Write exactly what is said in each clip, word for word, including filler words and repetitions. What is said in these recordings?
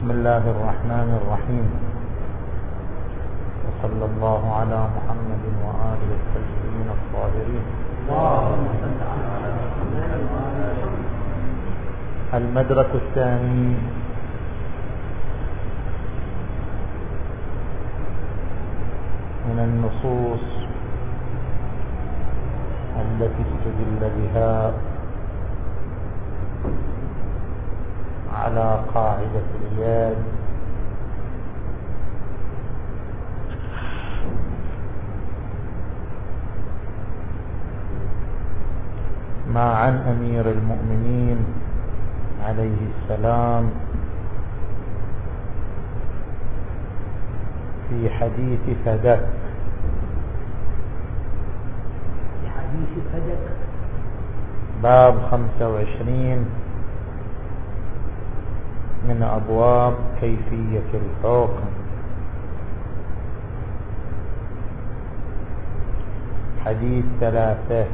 بسم الله الرحمن الرحيم، وصلى الله على محمد وآله الطيبين الطاهرين. المدرك الثاني من النصوص التي استدل بها على قاعدة اليد ما عن أمير المؤمنين عليه السلام في حديث فدك في حديث فدك باب خمسة وعشرين من أبواب كيفية الحكم. حديث ثلاثة،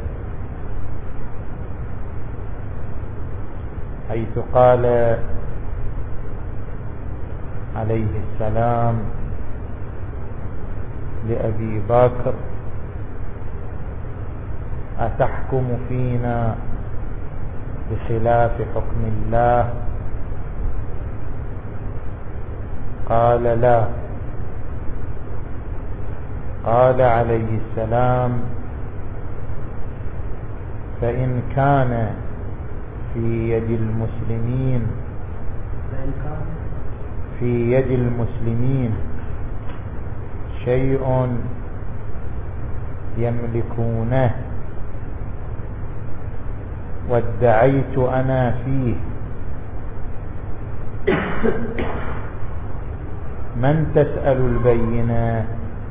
حيث قال عليه السلام لأبي بكر: أتحكم فينا بخلاف حكم الله؟ قال: لا. قال عليه السلام: فإن كان في يد المسلمين في يد المسلمين شيء يملكونه وادعيت أنا فيه، من تسأل البينة؟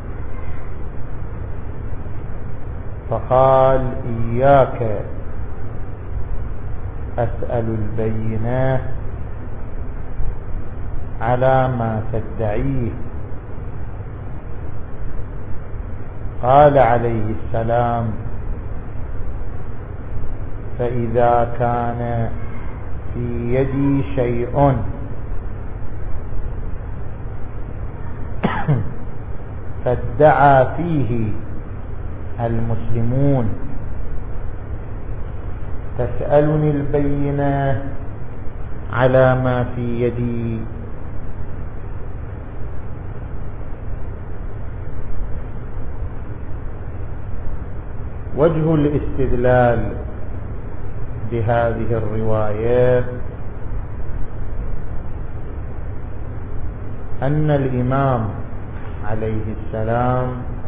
فقال: إياك أسأل البينة على ما تدعيه. قال عليه السلام: فإذا كان في يدي شيء فادعى فيه المسلمون تسألني البينة على ما في يدي؟ وجه الاستدلال بهذه الروايات أن الإمام عليه السلام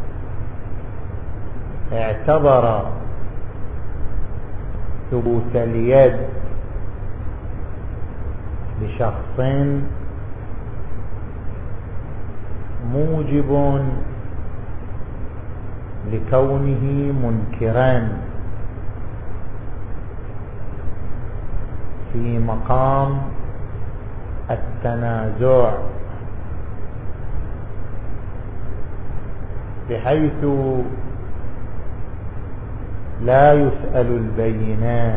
اعتبر ثبوت اليد لشخص موجب لكونه منكرا في مقام التنازع، بحيث لا يسأل البينة،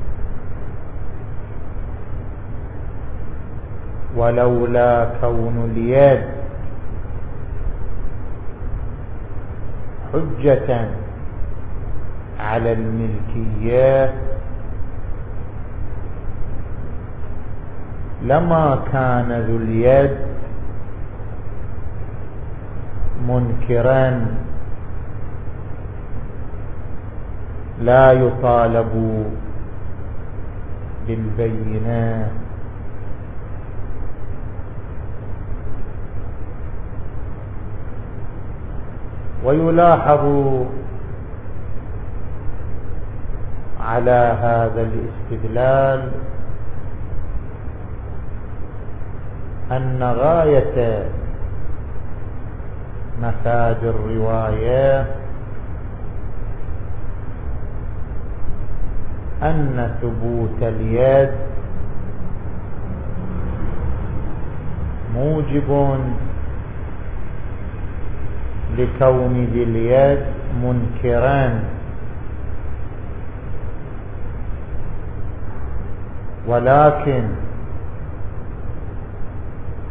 ولولا كون اليد حجة على الملكية لما كان ذو اليد منكرا لا يطالب بالبينة. ويلاحظ على هذا الاستدلال أن غاية مفاد الرواية أن ثبوت اليد موجب لكون ذي اليد منكرا، ولكن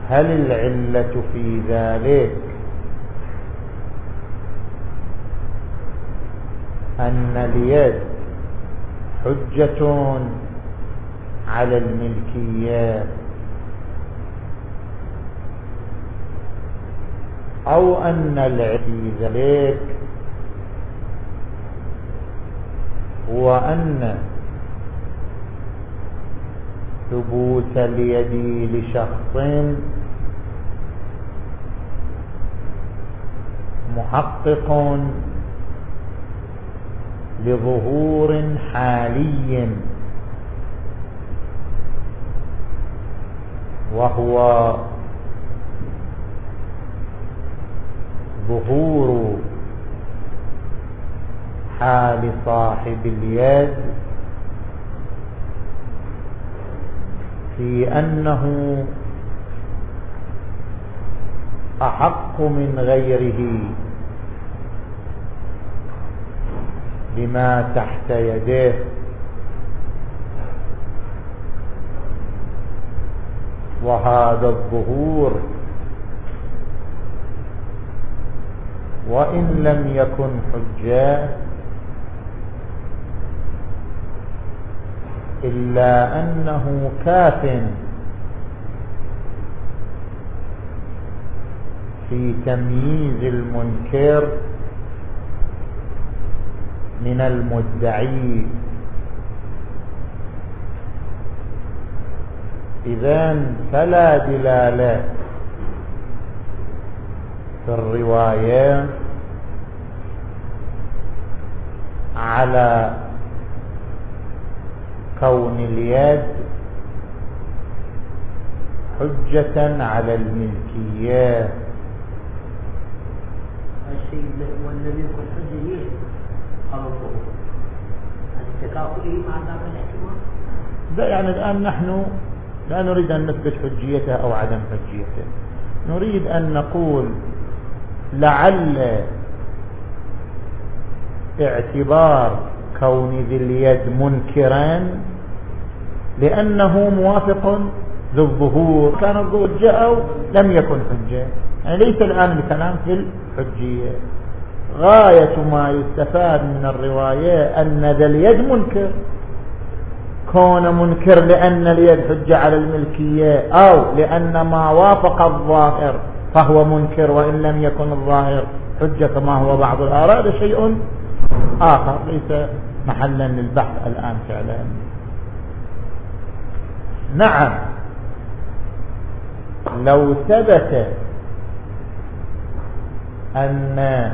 هل العلة في ذلك أن اليد حجة على الملكية أو أن العلة في ذلك هو أن ثبوت اليد لشخص محقق لظهور حالي وهو ظهور حال صاحب اليد في أنه أحق من غيره بما تحت يديه، وهذا الظهور وإن لم يكن حجة إلا أنه كاف في تمييز المنكر من المدعي. إذن فلا دلالة في الرواية على كون اليد حجة على الملكية. الشيء والذي يكون حجة ليه خلطه التكافؤي مع ذاك الاحتمال. ده يعني الآن نحن لا نريد أن نثبت حجيته أو عدم حجيته، نريد أن نقول لعل اعتبار كون ذي اليد منكرا لأنه موافق للظهور كان الظهور جاء أو لم يكن حجة، يعني ليس الآن الكلام في الحجية. غاية ما يستفاد من الرواية أن ذا اليد منكر، كون منكر لأن اليد حجة على الملكية أو لأن ما وافق الظاهر فهو منكر وإن لم يكن الظاهر حجة كما هو بعض الآراء، هذا شيء آخر ليس محلا للبحث الآن فعلا. نعم، لو ثبت أن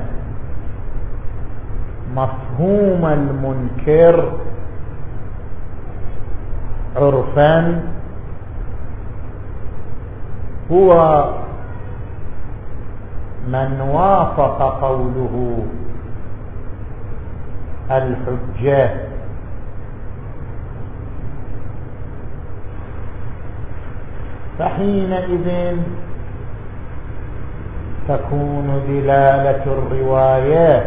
مفهوم المنكر عرفا هو من وافق قوله الحجة فحينئذ تكون دلالة الروايات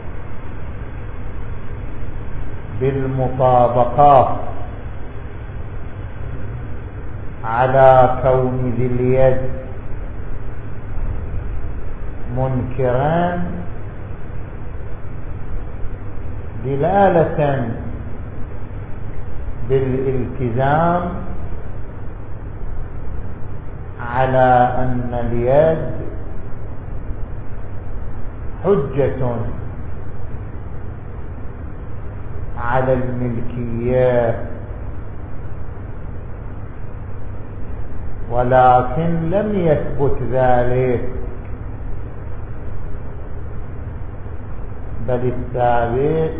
بالمطابقة على كون ذي اليد منكران دلالة بالالتزام على أن اليد حجة على الملكية، ولكن لم يثبت ذلك، بل الثابت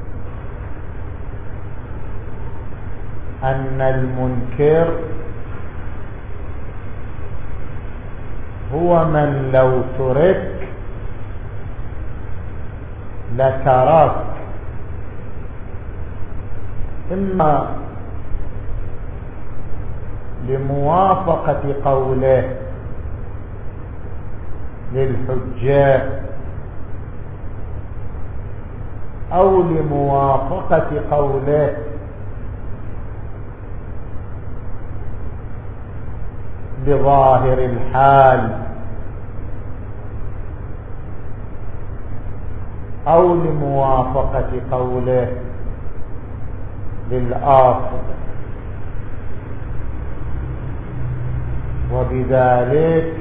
أن المنكر هو من لو ترك لترك، إما لموافقة قوله للحجة أو لموافقة قوله بظاهر الحال أو لموافقة قوله للآخر، وبذلك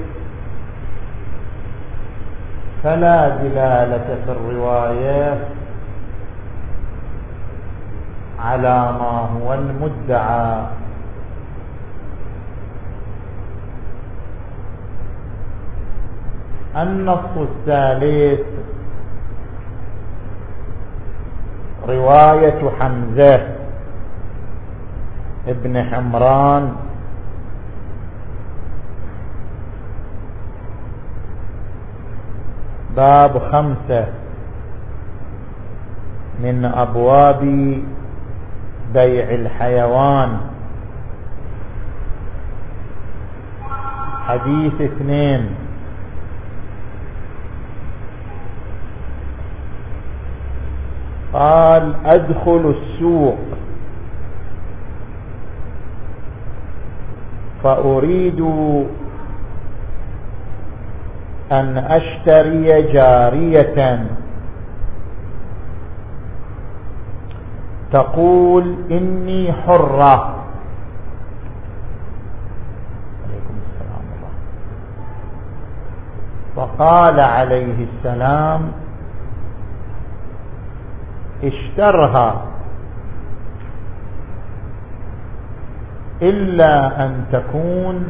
فلا دلالة في الرواية على ما هو المدعى. النص الثالث رواية حمزة ابن حمران باب خمسة من أبواب بيع الحيوان. حديث اثنين: قال: أدخل السوق فأريد أن أشتري جارية تقول إني حرة. عليكم السلام الله. فقال عليه السلام: اشترها إلا أن تكون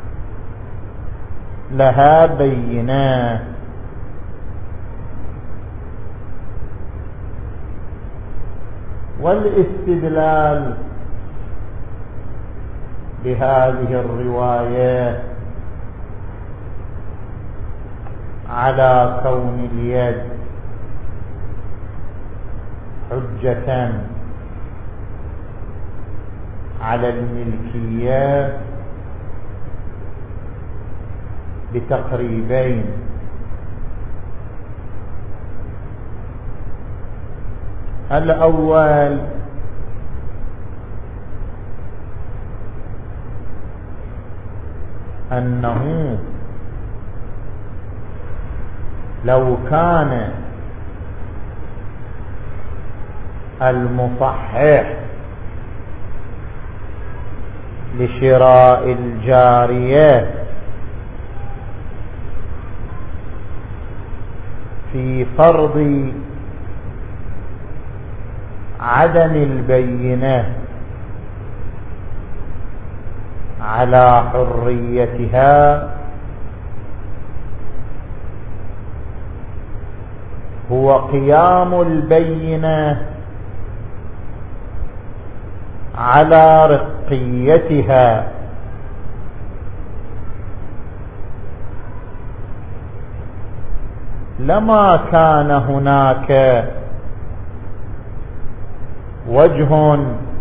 لها بينات. والاستدلال بهذه الرواية على كون اليد حجة على الملكية بتقريبين: الأول أنه لو كان المصحح لشراء الجارية في فرض عدم البينة على حريتها هو قيام البينة على رقيتها، لما كان هناك وجه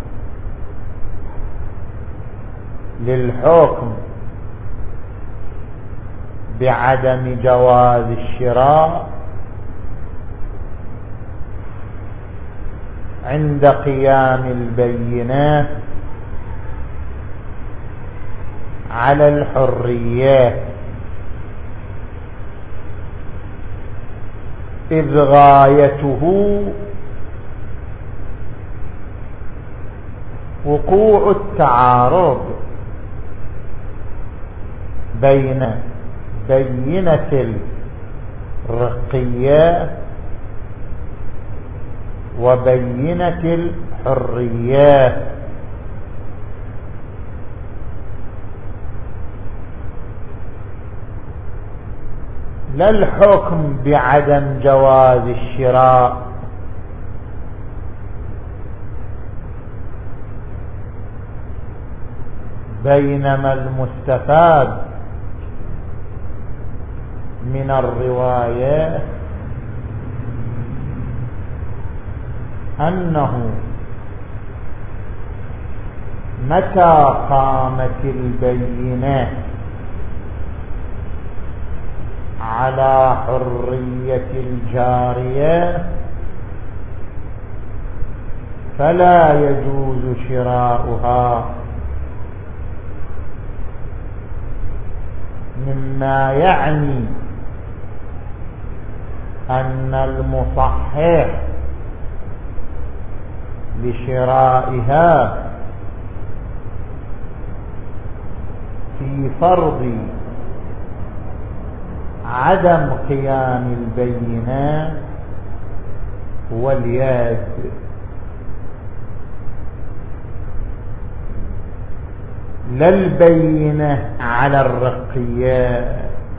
للحكم بعدم جواز الشراء عند قيام البينة على الحرية، إذ غايته وقوع التعارض بين بينة الرقية وبينة الحرية. لا الحكم بعدم جواز الشراء، بينما المستفاد من الرواية أنه متى قامت البينة على حرية الجارية فلا يجوز شراؤها، مما يعني أن المصحح لشرائها في فرض عدم قيام البينة هو اليد، لا البينة على الرقية.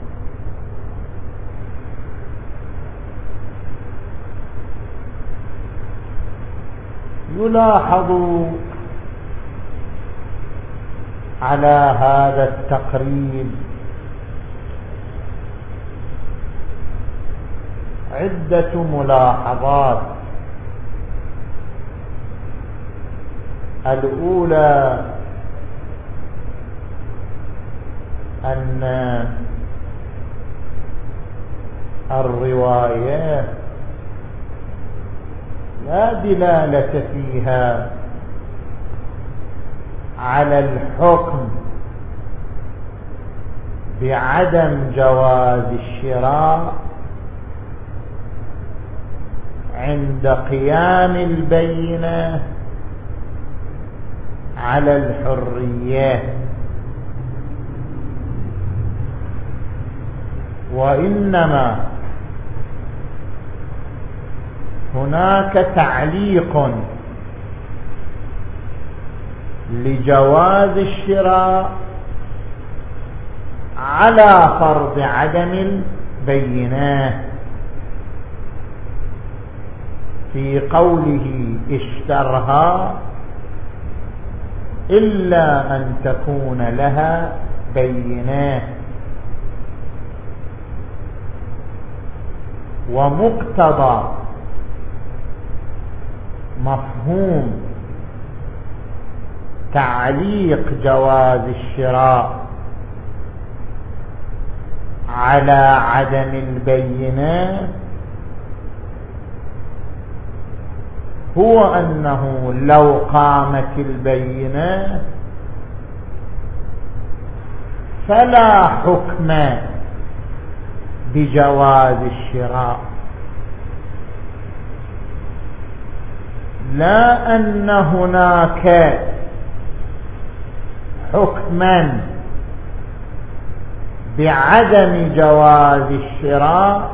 يلاحظ على هذا التقريب عدة ملاحظات. الأولى أن الرواية لا دلالة فيها على الحكم بعدم جواز الشراء عند قيام البينة على الحرية، وإنما هناك تعليق لجواز الشراء على فرض عدم البينة في قوله اشترها إلا أن تكون لها بينة. ومقتضى مفهوم تعليق جواز الشراء على عدم البينة هو أنه لو قامت البينة فلا حكم بجواز الشراء، لا أن هناك حكما بعدم جواز الشراء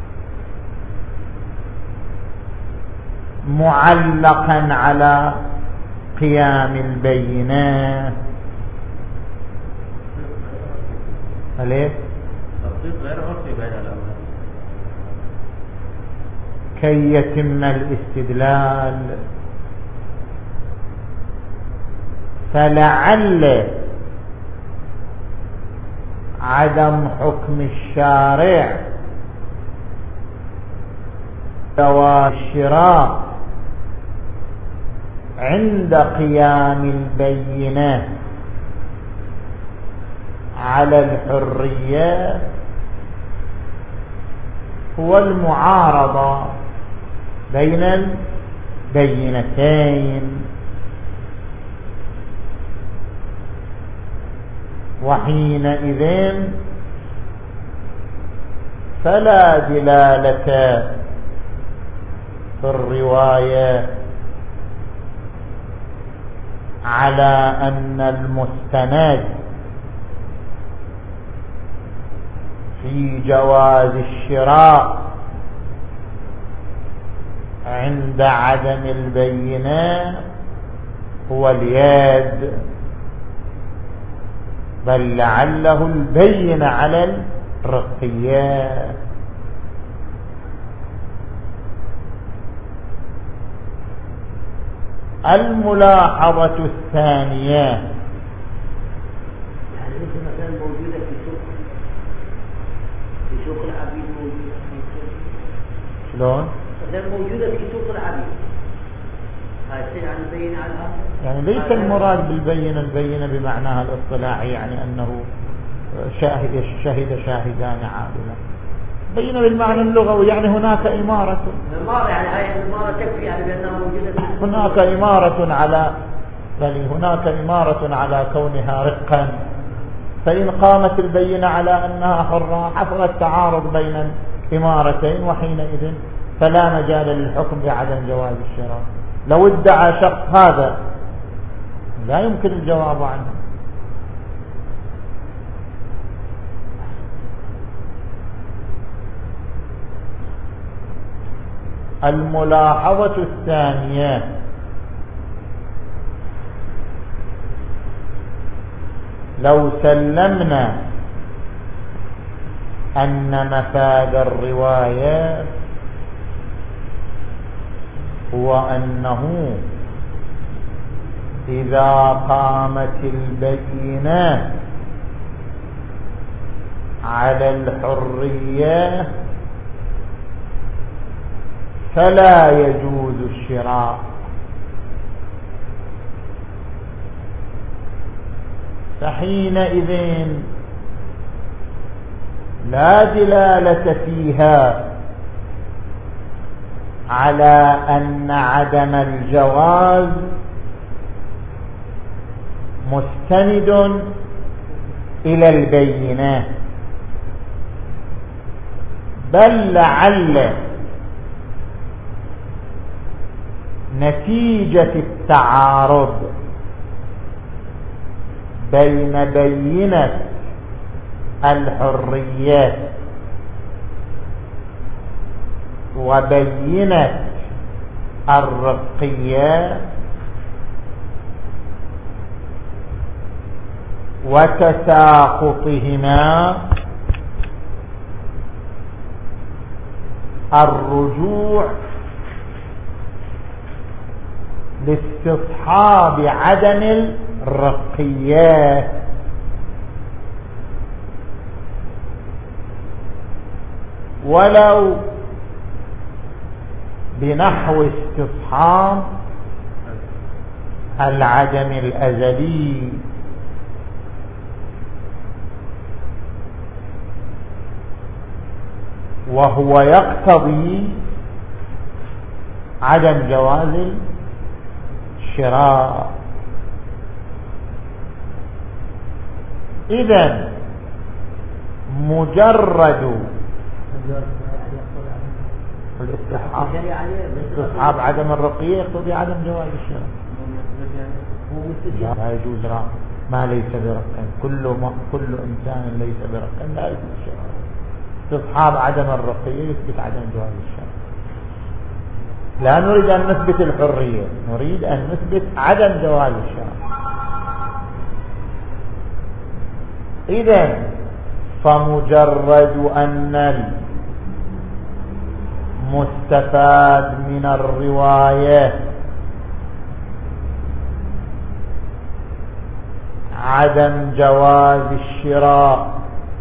معلقا على قيام البينة. عليه تطبيق غير عرفي بين الأمرين كي يتم الاستدلال. فلعل عدم حكم الشارع جواز الشراء عند قيام البينة على الحرية هو المعارضة بين البينتين، وحينئذ فلا دلالة في الرواية على أن المستند في جواز الشراء عند عدم البينة هو اليد، بل لعله البين على الرقية. الملاحظة الثانية يعني مثل مثلا موجودة في سوق في سوق العبيد موجودة شلون؟ مثلا موجودة في سوق العبيد هاي شيء عن البينة على الأرض، يعني ليس المراد بالبينة البينة بمعناها الاصطلاحي يعني أنه شاهد شهد شاهدان عادلا، بينة بالمعنى اللغوي يعني هناك إمارة إمارة يعني هاي الإمارة تكفي يعني بأنها موجودة في هناك إمارة على بل هناك إمارة على كونها رقا فإن قامت البينة على أنها حرة حصل التعارض بين الإمارتين، وحينئذ فلا مجال للحكم بعدم جواز الشراء. لو ادعى شخص هذا لا يمكن الجواب عنه. الملاحظة الثانية: لو سلمنا أن مفاد الرواية هو أنه إذا قامت البينة على الحرية فلا يجوز الشراء، فحينئذ لا دلالة فيها على أن عدم الجواز مستند إلى البينة، بل لعل نتيجة التعارض بين بينة الحرية وبينة الرقية وتساقطهما الرجوع لاستصحاب عدم الرقية، ولو بنحو استصحاب العدم الأزلي، وهو يقتضي عدم جواز الشراء. إذن مجرد استصحاب عدم الرقية يقتضي عدم جواز الشراء. لا يجوز رق ما ليس برق، كل ما كل إنسان ليس برق لا يجوز الشراء. استصحاب عدم الرقية يثبت عدم جواز الشراء. لا نريد أن نثبت الحرية، نريد أن نثبت عدم جواز الشراء. إذن فمجرد أن المستفاد من الرواية عدم جواز الشراء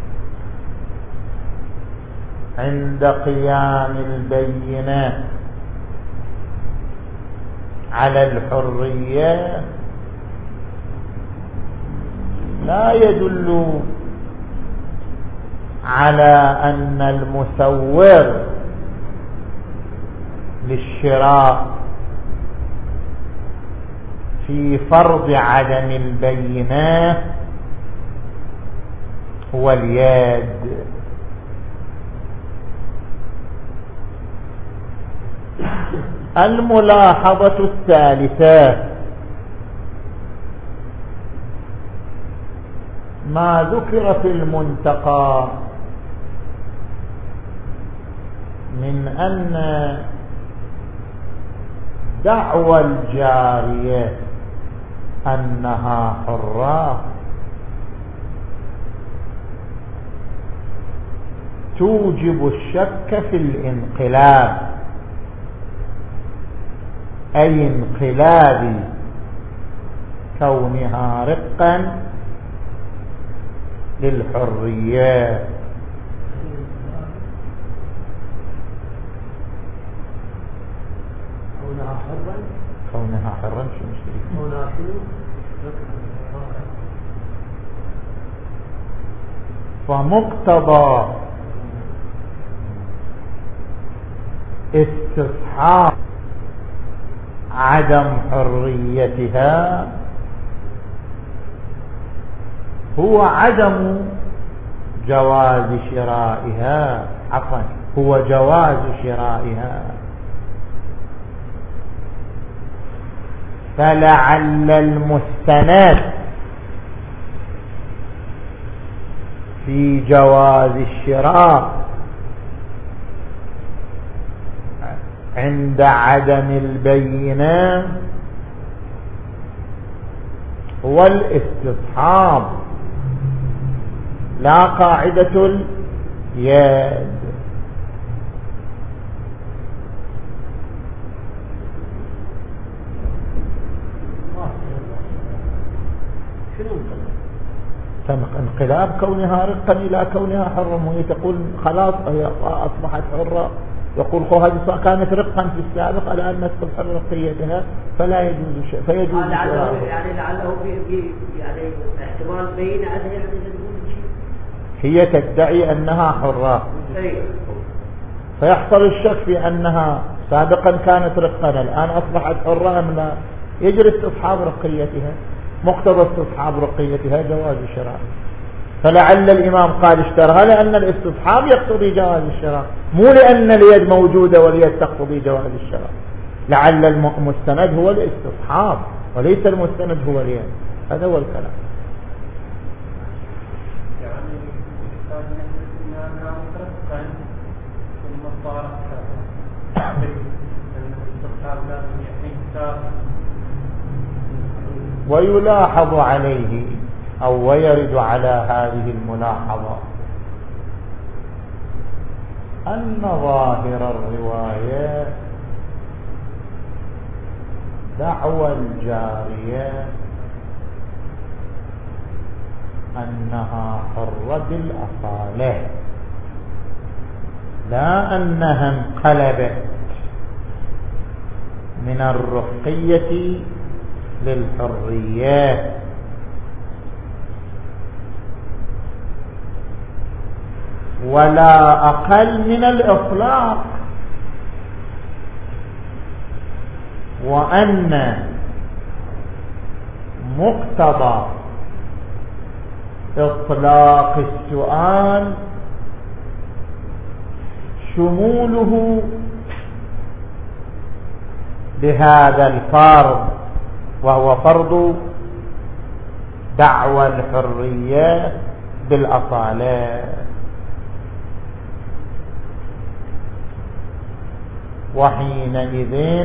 عند قيام البينة على الحرية لا يدل على أن المسور للشراء في فرض عدم البينة هو اليد. الملاحظة الثالثة: ما ذكر في المنتقى من أن دعوى الجارية أنها حرة توجب الشك في الانقلاب، أي انقلاب كونها رقا للحرية. كونها حرا كونها حرا شو مشكلة؟ كونها شنو؟ فمقتضى استصحاب عدم حريتها هو عدم جواز شرائها، عفوا هو جواز شرائها. فلعل المستند في جواز الشراء عند عدم البينة هو الاستصحاب لا قاعدة اليد. تم انقلاب كونها رقا إلى كونها حرة، وهي تقول خلاص هي أصبحت حرة، يقول خو هذه كانت رقا في السابق الآن نسقط حريتها فلا يجوز شيء فيجوز لعله يعني لعله في يعني احتمال بين عليه يعني هي تدعي أنها حرة فيحصل الشك في أنها سابقا كانت رقا الآن أصبحت حرة أم لا، يجري استصحاب رقيتها، مقتضى استصحاب رقيتها جواز الشراء. فلعل الإمام قال اشترها لأن الاستصحاب يقتضي جواز الشراء، مو لأن اليد موجودة واليد تقتضي جواز الشراء. لعل المستند هو الاستصحاب وليس المستند هو اليد، هذا هو الكلام. يعني ثم صار ويلاحظ عليه أو ويرد على هذه الملاحظة أن ظاهر الرواية دعوى الجارية أنها حرة بالأصالة، لا أنها انقلبت من الرقية للحرية. ولا أقل من الإطلاق، وأن مقتضى إطلاق السؤال شموله بهذا الفرض، وهو فرض دعوى الحرية بالأصالة. وحينئذ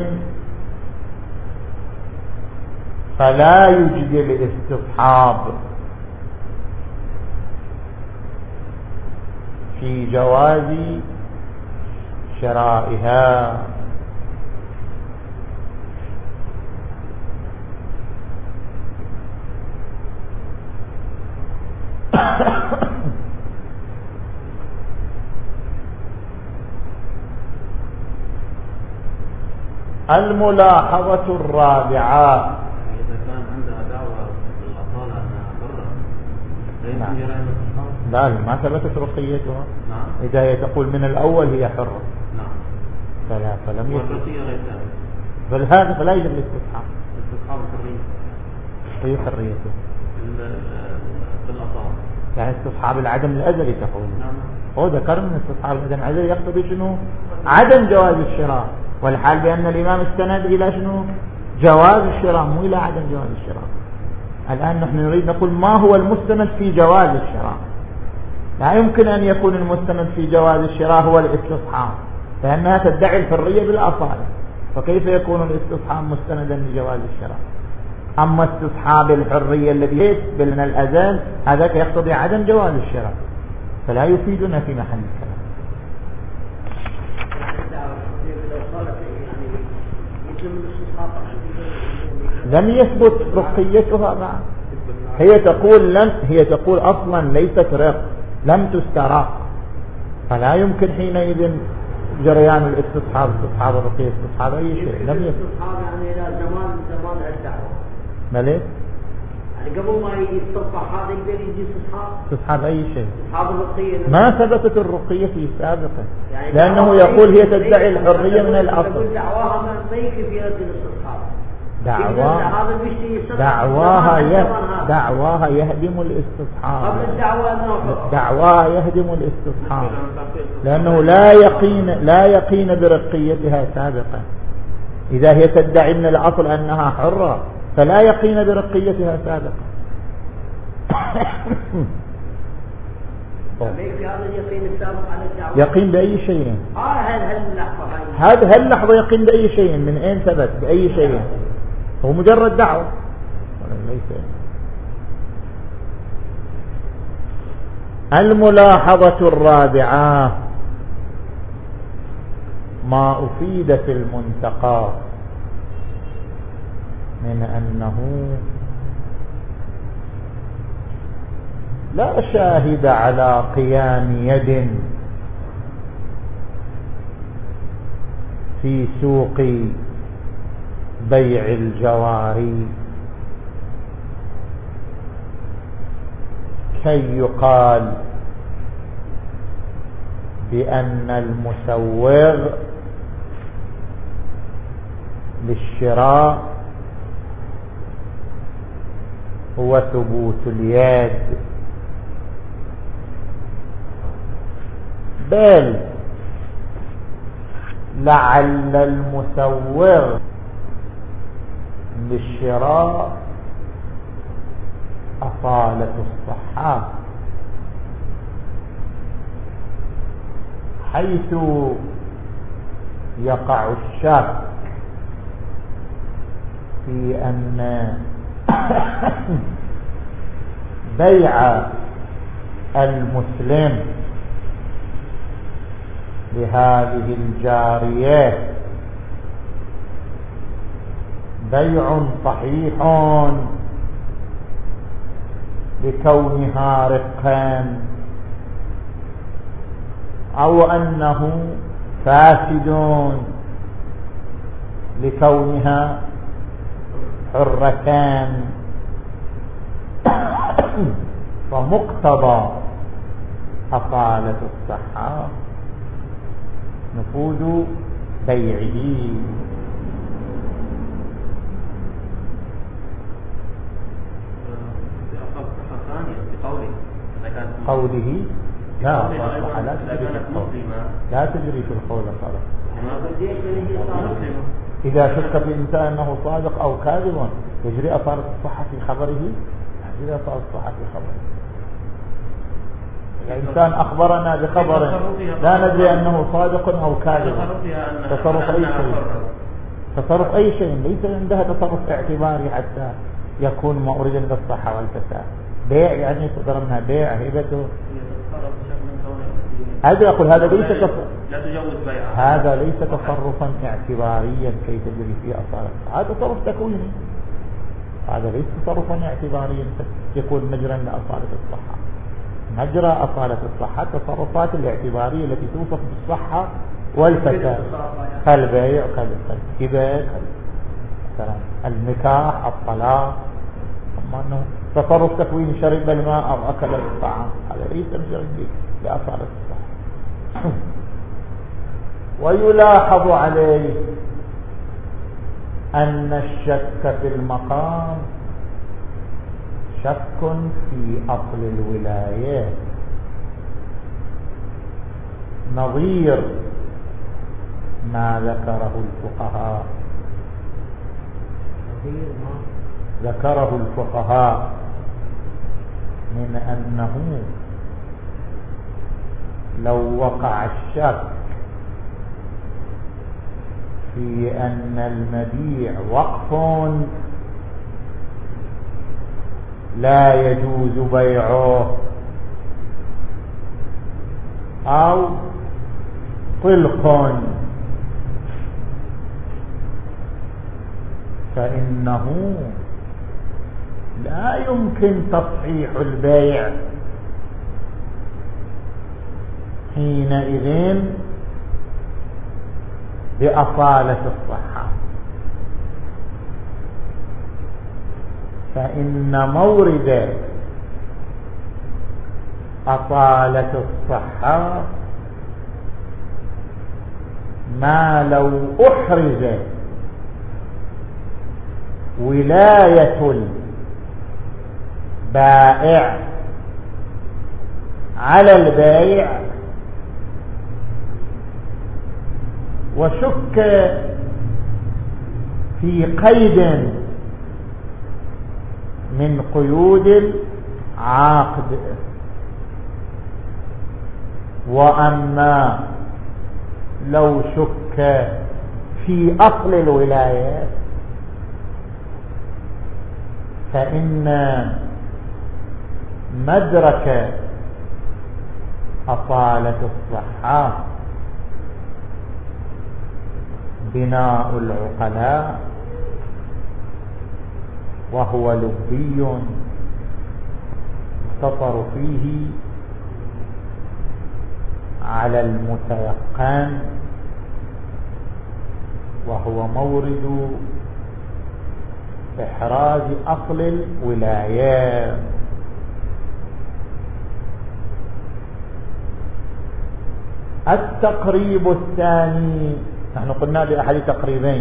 فلا يجدي الاستصحاب في جواز شرائها. الملاحظة الرابعة، إذا كان عندها دعوة بالأصالة أنها حرة فيمكن يرى الاستصحاب؟ لا ما ثبتت رقيتها. نعم. إذا هي تقول من الأول هي حرة. نعم. فلا فلم يثبت. والرقية غير ذلك. فلهذا فلا يجب الاستصحاب. استصحاب الحرية. هي حريته. بالأصالة. يعني استصحاب العدم الأزلي تقول. نعم. هو ذكر من استصحاب العدم الأزلي يقتضي شنو؟ عدم جواز الشراء، والحال بأن الإمام استند إلى شنو؟ جواز الشراء مو إلى عدم جواز الشراء. الآن نحن نريد نقول ما هو المستند في جواز الشراء. لا يمكن أن يكون المستند في جواز الشراء هو الاستصحاب، لأنها تدعي الحرية بالأصالة، فكيف يكون الاستصحاب مستندا لجواز الشراء؟ أما استصحاب الحرية الذي يقبل من الأزل هذا يقتضي عدم جواز الشراء، فلا يفيدنا في محل الكلام. لم يثبت رقيتها بعد. هي تقول لم هي تقول أصلا ليست رق، لم تسترق، فلا يمكن حينئذ جريان الاستصحاب استصحاب الرقية استصحاب أي شيء. لم يثبت الاستصحاب يعني إلى زمان زمان الدعوة. مليك يعني قبل ما يجي التصحيح هذا يقدر يجي استصحاب استصحاب أي شيء. استصحاب الرقية ما ثبتت الرقية في سابقا، يعني لأنه يقول هي تدعي الحرية من الأصل. دعواها ما يكفي في رد الاستصحاب. دعواها هذا المشتري دعواها ي... دعواها يهدم الاستصحاب. قبل الدعوة أنه دعواها يهدم الاستصحاب لأنه لا يقين لا يقين برقيتها سابقا. إذا هي تدعي من الأصل أنها حرة فلا يقين برقيتها سابقا. يقين السابق على الدعوة. يقين بأي شيء. آه هل هل اللحظة هذا هل لحظة يقين بأي شيء؟ من أين ثبت بأي شيء؟ هو مجرد دعوة ليس. الملاحظة الرابعة ما أفيد في المنتقى من أنه لا شاهد على قيام يد في سوق بيع الجواري كي يقال بأن المسوغ للشراء هو ثبوت اليد، بل لعل المسوغ للشراء أصالة الصحة، حيث يقع الشك في أن بيع المسلم لهذه الجارية بيع صحيح لكونها رقا، أو أنه فاسد لكونها حرتان، فمقتضى أصالة الصحة نفوذ بيعه. قوله لا صحة لا تجري في القول، لا تجري في القول صالح. إذا شك في إنسان أنه صادق أو كاذب يجري أصالة الصحة في خبره، يجري أصالة الصحة في خبره. الإنسان أخبرنا بخبر لا ندري أنه صادق أو كاذب، تصرف أي شيء تصرف أي شيء ليس عندها تصرف اعتباري حتى يكون موردا للصحة والفساد. بيع يعني صدر منها بيع هبته، هذا يقول هذا ليس تصرف، هذا ليس تصرفا اعتباريا كي تجري فيه أصالة، هذا تصرف تكويني، هذا ليس تصرفا اعتباريا يكون مجرا لأصالة الصحة. مجرى أصالة الصحة التصرفات الاعتبارية التي توصف بالصحة والفساد، كالبيع كالهبة النكاح الطلاق. أما أنه تصرف تكوين شرب الماء أو أكل الطعام هذا ليس مجرد لأصالة الصحة. ويلاحظ عليه أن الشك في المقام شك في أصل الولاية، نظير ما ذكره الفقهاء ذكره الفقهاء من أنه لو وقع الشك في أن المبيع وقف لا يجوز بيعه أو طلق، فإنه لا يمكن تصحيح البيع حينئذ بأصالة الصحة، فإن مورد أصالة الصحة ما لو أحرز ولاية بائع على البيع وشك في قيد من قيود العقد، وأما لو شك في أصل الولاية فإن مدرك أصالة الصحة بناء العقلاء، وهو لبي يختصر فيه على المتيقن، وهو مورد إحراز أصل الولاية. التقريب الثاني، نحن قلنا بأحد تقريبين.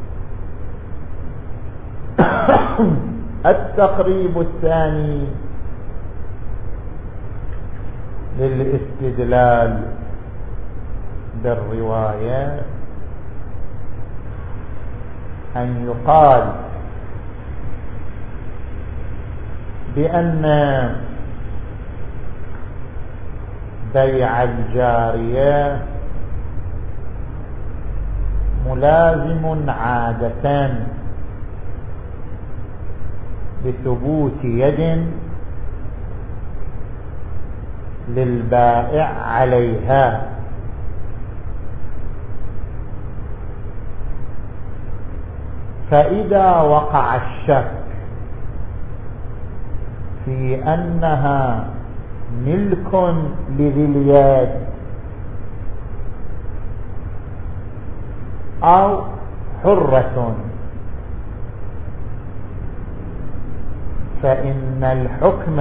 التقريب الثاني للاستدلال بالرواية أن يقال بأن بيع الجارية ملازم عادة بثبوت يد للبائع عليها، فإذا وقع الشك في أنها ملك لذي اليد أو حرة فإن الحكم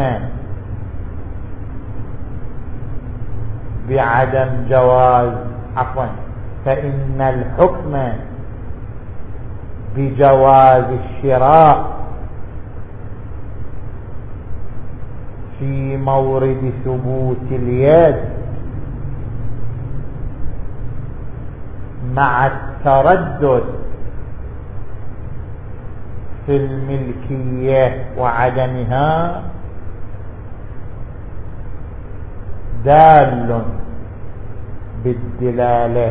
بعدم جواز عفوا فإن الحكم بجواز الشراء في مورد ثبوت اليد مع التردد في الملكية وعدمها دال بالدلالة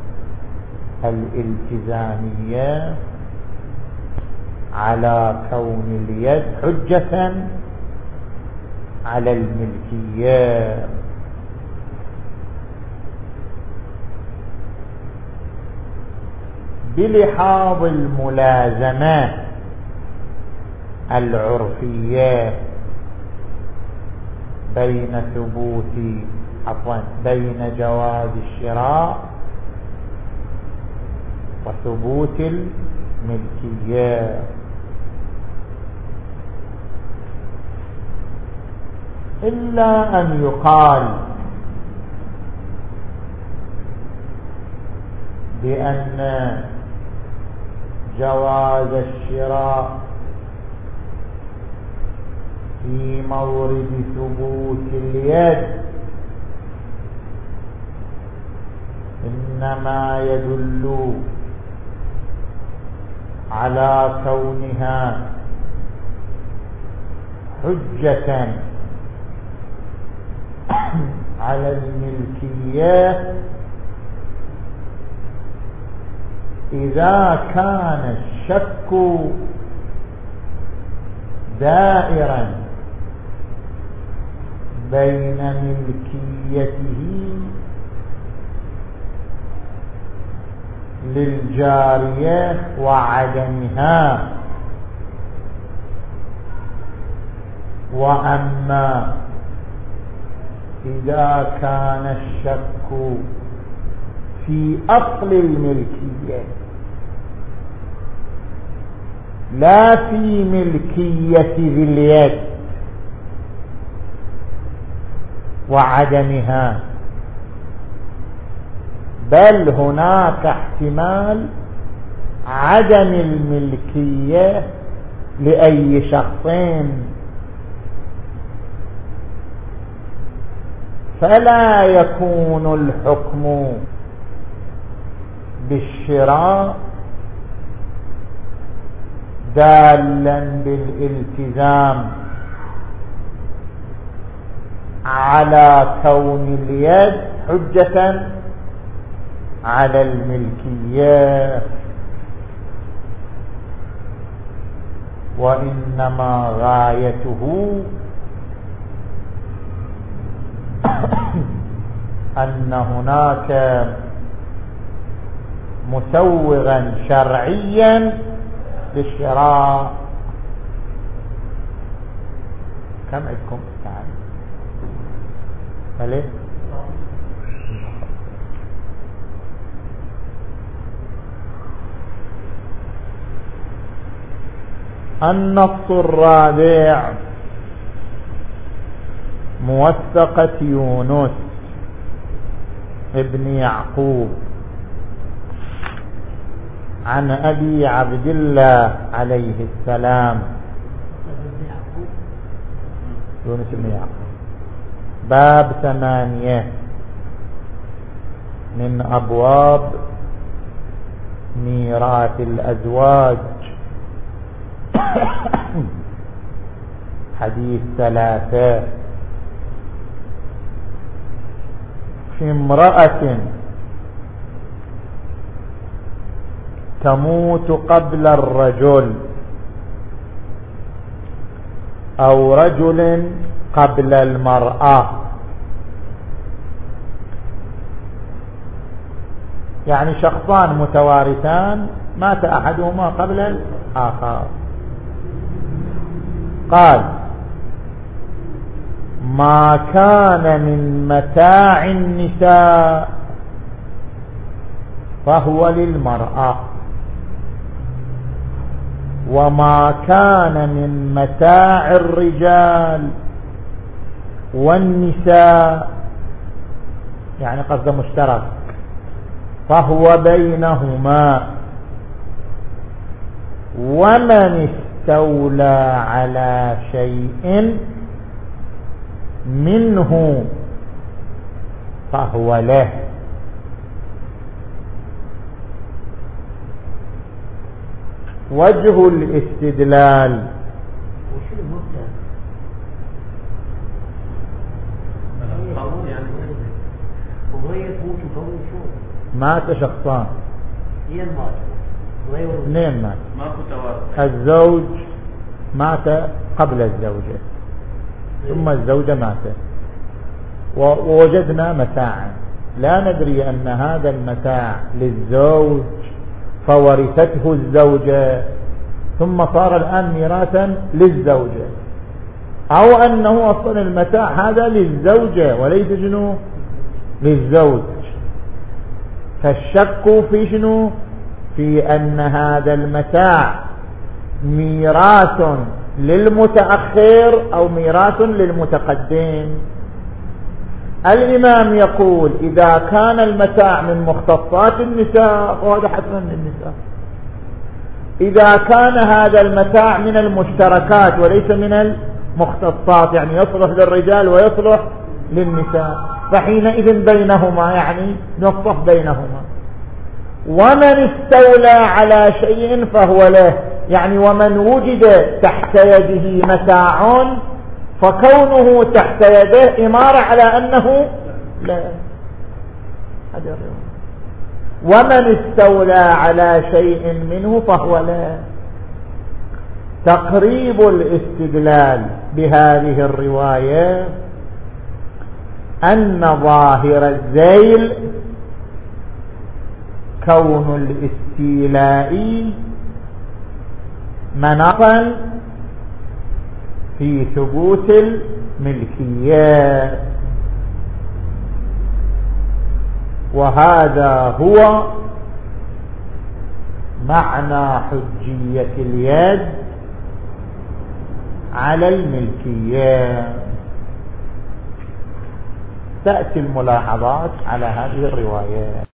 الالتزامية على كون اليد حجة على الملكية. بلحاظ الملازمة العرفية بين ثبوت عفوا بين جواز الشراء وثبوت الملكية، إلا أن يقال بأن جواز الشراء في مورد ثبوت اليد إنما يدل على كونها حجة على الملكية إذا كان الشك دائرا بين ملكيته للجارية وعدمها، وأما إذا كان الشك في أصل الملكية لا في ملكية ذي اليد وعدمها، بل هناك احتمال عدم الملكية لأي شخص فلا يكون الحكم بالشراء دالا بالالتزام على كون اليد حجة على الملكية، وإنما غايته أن هناك مسوغا شرعيا للشراء. كم عندكم تعال أليه النص الرابع موثقة يونس ابن يعقوب عن أبي عبد الله عليه السلام. يونس بن يعقوب باب ثمانية من أبواب ميراث الأزواج. حديث ثلاثة: في امرأة تموت قبل الرجل أو رجل قبل المرأة، يعني شخصان متوارثان مات أحدهما قبل الآخر. قال: ما كان من متاع النساء فهو للمرأة، وما كان من متاع الرجال والنساء، يعني قصد مشترك، فهو بينهما. ومن استولى على شيء منه فهو له. وجه الاستدلال: مات شخصان، اثنين مات، الزوج مات قبل الزوجة ثم الزوجة ماتت، ووجدنا متاعا لا ندري أن هذا المتاع للزوج فورثته الزوجة ثم صار الآن ميراثا للزوجة، أو أنه أصلا المتاع هذا للزوجة وليس شنو للزوج. فالشك في شنو؟ في أن هذا المتاع ميراث للمتأخر أو ميراث للمتقدم. الإمام يقول: إذا كان المتاع من مختصات النساء فهذا حتما للنساء، إذا كان هذا المتاع من المشتركات وليس من المختصات، يعني يصلح للرجال ويصلح للنساء، فحينئذ بينهما، يعني نصف بينهما. ومن استولى على شيء فهو له، يعني ومن وجد تحت يده متاع فكونه تحت يده إمارة على أنه لا. ومن استولى على شيء منه فهو لا. تقريب الاستدلال بهذه الرواية أن ظاهر الذيل كون الاستيلاء مناطا في ثبوت الملكية، وهذا هو معنى حجية اليد على الملكية. تأتي الملاحظات على هذه الروايات.